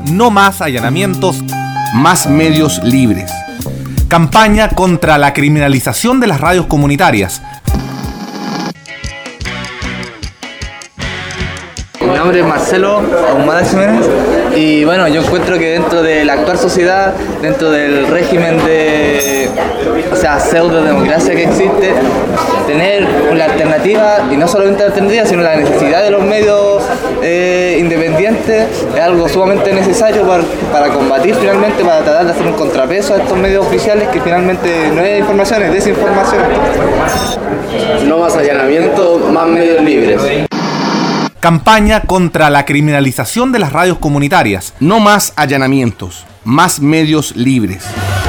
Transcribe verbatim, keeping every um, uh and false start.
No más allanamientos. Más medios libres. Campaña contra la criminalización de las radios comunitarias. Mi nombre es Marcelo Ahumada Jiménez y bueno, yo encuentro que dentro de la actual sociedad, dentro del régimen de, o sea, pseudo-democracia que existe, tener una alternativa, y no solamente la alternativa, sino la necesidad de los medios eh, independientes es algo sumamente necesario para, para combatir finalmente, para tratar de hacer un contrapeso a estos medios oficiales que finalmente no es información, es desinformación. No más allanamiento, más medios libres. Campaña contra la criminalización de las radios comunitarias. No más allanamientos, más medios libres.